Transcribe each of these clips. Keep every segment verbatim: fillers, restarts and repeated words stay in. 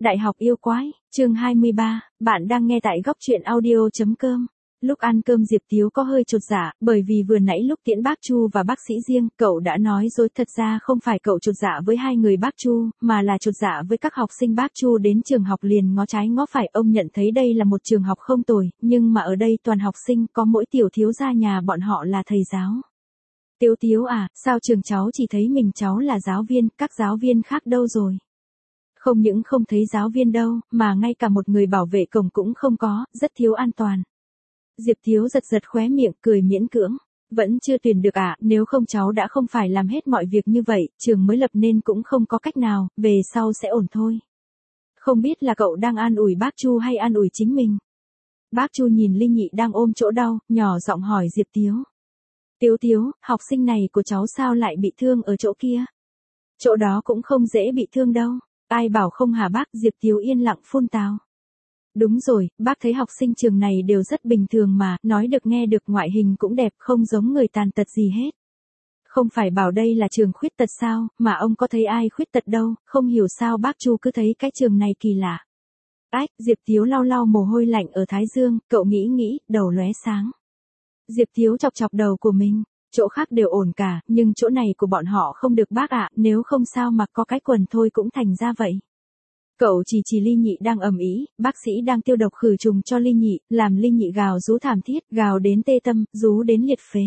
Đại học yêu quái, chương hai mươi ba, bạn đang nghe tại góc truyện audio.com. Lúc ăn cơm Diệp Tiếu có hơi chột dạ, bởi vì vừa nãy lúc tiễn bác Chu và bác sĩ riêng, cậu đã nói dối, thật ra không phải cậu chột dạ với hai người bác Chu, mà là chột dạ với các học sinh bác Chu đến trường học liền ngó trái ngó phải. Ông nhận thấy đây là một trường học không tồi, nhưng mà ở đây toàn học sinh, có mỗi Tiểu thiếu gia nhà bọn họ là thầy giáo. Tiếu Tiếu à, sao trường cháu chỉ thấy mình cháu là giáo viên, các giáo viên khác đâu rồi? Không những không thấy giáo viên đâu, mà ngay cả một người bảo vệ cổng cũng không có, rất thiếu an toàn. Diệp Thiếu giật giật khóe miệng, cười miễn cưỡng. Vẫn chưa tuyển được à, nếu không cháu đã không phải làm hết mọi việc như vậy, trường mới lập nên cũng không có cách nào, về sau sẽ ổn thôi. Không biết là cậu đang an ủi bác Chu hay an ủi chính mình? Bác Chu nhìn Ly Nhị đang ôm chỗ đau, nhỏ giọng hỏi Diệp Tiếu. Tiếu Tiếu, học sinh này của cháu sao lại bị thương ở chỗ kia? Chỗ đó cũng không dễ bị thương đâu. Ai bảo không hả bác? Diệp Tiếu yên lặng phun tào. Đúng rồi, bác thấy học sinh trường này đều rất bình thường mà, nói được nghe được, ngoại hình cũng đẹp, không giống người tàn tật gì hết. Không phải bảo đây là trường khuyết tật sao, mà ông có thấy ai khuyết tật đâu, không hiểu sao bác Chu cứ thấy cái trường này kỳ lạ. Ách, Diệp Tiếu lau lau mồ hôi lạnh ở thái dương, cậu nghĩ nghĩ, đầu lóe sáng. Diệp Tiếu chọc chọc đầu của mình. Chỗ khác đều ổn cả, nhưng chỗ này của bọn họ không được bác ạ, nếu không sao mặc có cái quần thôi cũng thành ra vậy. Cậu chỉ chỉ Ly Nhị đang ầm ĩ, bác sĩ đang tiêu độc khử trùng cho Ly Nhị, làm Ly Nhị gào rú thảm thiết, gào đến tê tâm, rú đến liệt phế.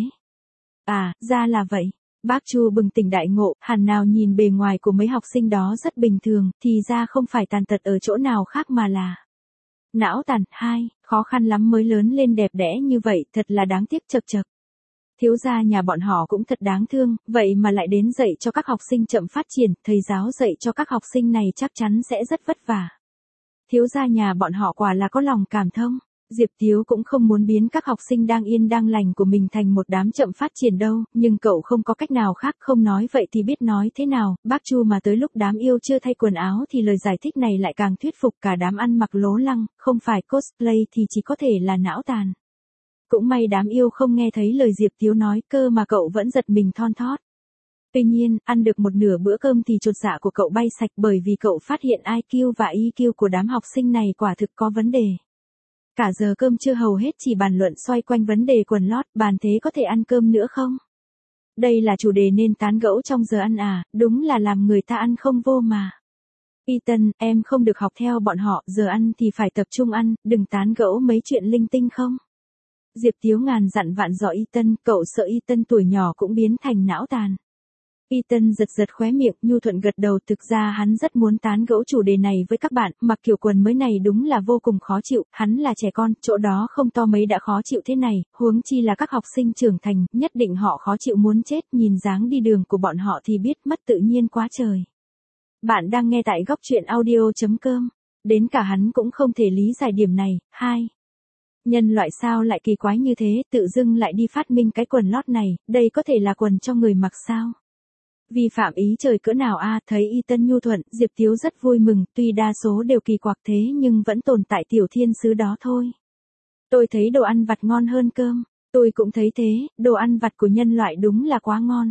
À, ra là vậy. Bác Chu bừng tỉnh đại ngộ, hẳn nào nhìn bề ngoài của mấy học sinh đó rất bình thường, thì ra không phải tàn tật ở chỗ nào khác mà là não tàn. Hai, khó khăn lắm mới lớn lên đẹp đẽ như vậy, thật là đáng tiếc. Chật chật. Thiếu gia nhà bọn họ cũng thật đáng thương, vậy mà lại đến dạy cho các học sinh chậm phát triển, thầy giáo dạy cho các học sinh này chắc chắn sẽ rất vất vả. Thiếu gia nhà bọn họ quả là có lòng cảm thông. Diệp Tiếu cũng không muốn biến các học sinh đang yên đang lành của mình thành một đám chậm phát triển đâu, nhưng cậu không có cách nào khác, không nói vậy thì biết nói thế nào. Bác Chu mà tới lúc đám yêu chưa thay quần áo thì lời giải thích này lại càng thuyết phục, cả đám ăn mặc lố lăng, không phải cosplay thì chỉ có thể là não tàn. Cũng may đám yêu không nghe thấy lời Diệp Tiếu nói, cơ mà cậu vẫn giật mình thon thót. Tuy nhiên, ăn được một nửa bữa cơm thì chột dạ của cậu bay sạch, bởi vì cậu phát hiện i kiu và e kiu của đám học sinh này quả thực có vấn đề. Cả giờ cơm trưa hầu hết chỉ bàn luận xoay quanh vấn đề quần lót, bàn thế có thể ăn cơm nữa không? Đây là chủ đề nên tán gẫu trong giờ ăn à, đúng là làm người ta ăn không vô mà. Ethan, em không được học theo bọn họ, giờ ăn thì phải tập trung ăn, đừng tán gẫu mấy chuyện linh tinh không? Diệp Tiếu ngàn dặn vạn dò Ethan, cậu sợ Ethan tuổi nhỏ cũng biến thành não tàn. Ethan giật giật khóe miệng, nhu thuận gật đầu, thực ra hắn rất muốn tán gẫu chủ đề này với các bạn, mặc kiểu quần mới này đúng là vô cùng khó chịu, hắn là trẻ con, chỗ đó không to mấy đã khó chịu thế này, huống chi là các học sinh trưởng thành, nhất định họ khó chịu muốn chết, nhìn dáng đi đường của bọn họ thì biết mất tự nhiên quá trời. Bạn đang nghe tại góc truyện audio.com, đến cả hắn cũng không thể lý giải điểm này. Hai. Nhân loại sao lại kỳ quái như thế, tự dưng lại đi phát minh cái quần lót này, đây có thể là quần cho người mặc sao? Vi phạm ý trời cỡ nào a? Thấy Ethan nhu thuận, Diệp Tiếu rất vui mừng, tuy đa số đều kỳ quặc thế nhưng vẫn tồn tại tiểu thiên sứ đó thôi. Tôi thấy đồ ăn vặt ngon hơn cơm, tôi cũng thấy thế, đồ ăn vặt của nhân loại đúng là quá ngon.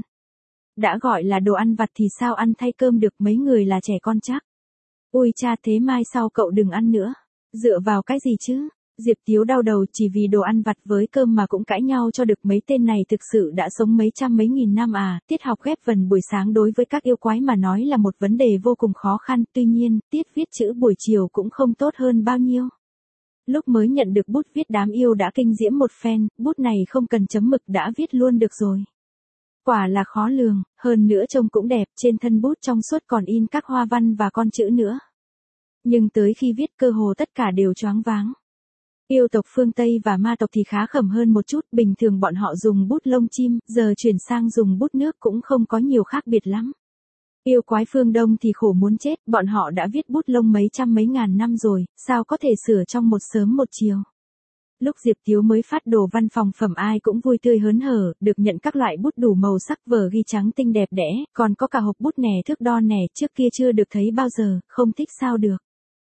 Đã gọi là đồ ăn vặt thì sao ăn thay cơm được, mấy người là trẻ con chắc. Ui cha, thế mai sau cậu đừng ăn nữa. Dựa vào cái gì chứ? Diệp Tiếu đau đầu, chỉ vì đồ ăn vặt với cơm mà cũng cãi nhau cho được, mấy tên này thực sự đã sống mấy trăm mấy nghìn năm à. Tiết học ghép vần buổi sáng đối với các yêu quái mà nói là một vấn đề vô cùng khó khăn, tuy nhiên, tiết viết chữ buổi chiều cũng không tốt hơn bao nhiêu. Lúc mới nhận được bút viết đám yêu đã kinh diễm một phen, bút này không cần chấm mực đã viết luôn được rồi. Quả là khó lường, hơn nữa trông cũng đẹp, trên thân bút trong suốt còn in các hoa văn và con chữ nữa. Nhưng tới khi viết cơ hồ tất cả đều choáng váng. Yêu tộc phương Tây và ma tộc thì khá khẩm hơn một chút, bình thường bọn họ dùng bút lông chim, giờ chuyển sang dùng bút nước cũng không có nhiều khác biệt lắm. Yêu quái phương Đông thì khổ muốn chết, bọn họ đã viết bút lông mấy trăm mấy ngàn năm rồi, sao có thể sửa trong một sớm một chiều. Lúc Diệp Tiếu mới phát đồ văn phòng phẩm ai cũng vui tươi hớn hở, được nhận các loại bút đủ màu sắc, vở ghi trắng tinh đẹp đẽ, còn có cả hộp bút nẻ thước đo nẻ, trước kia chưa được thấy bao giờ, không thích sao được.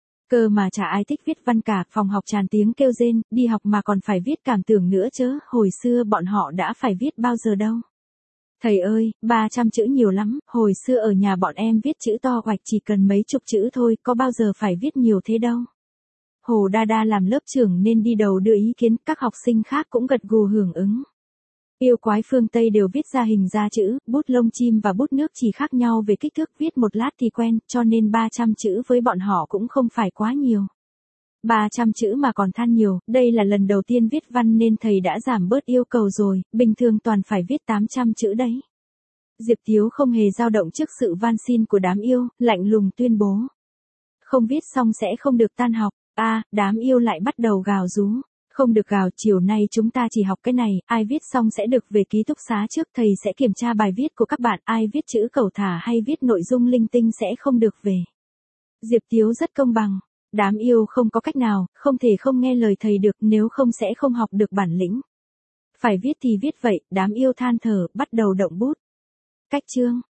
Cơ mà chả ai thích viết văn cả, phòng học tràn tiếng kêu rên, đi học mà còn phải viết cảm tưởng nữa chớ, hồi xưa bọn họ đã phải viết bao giờ đâu. Thầy ơi, ba trăm chữ nhiều lắm, hồi xưa ở nhà bọn em viết chữ to hoạch chỉ cần mấy chục chữ thôi, có bao giờ phải viết nhiều thế đâu. Hồ Đa Đa làm lớp trưởng nên đi đầu đưa ý kiến, các học sinh khác cũng gật gù hưởng ứng. Yêu quái phương Tây đều viết ra hình ra chữ, bút lông chim và bút nước chỉ khác nhau về kích thước, viết một lát thì quen, cho nên ba trăm chữ với bọn họ cũng không phải quá nhiều. ba trăm chữ mà còn than nhiều, đây là lần đầu tiên viết văn nên thầy đã giảm bớt yêu cầu rồi, bình thường toàn phải viết tám trăm chữ đấy. Diệp Tiếu không hề dao động trước sự van xin của đám yêu, lạnh lùng tuyên bố. Không viết xong sẽ không được tan học, a à, đám yêu lại bắt đầu gào rú. Không được gào, chiều nay chúng ta chỉ học cái này, ai viết xong sẽ được về ký túc xá trước, thầy sẽ kiểm tra bài viết của các bạn, ai viết chữ cẩu thả hay viết nội dung linh tinh sẽ không được về. Diệp Tiếu rất công bằng. Đám yêu không có cách nào, không thể không nghe lời thầy được, nếu không sẽ không học được bản lĩnh. Phải viết thì viết vậy, đám yêu than thở, bắt đầu động bút. Cách chương.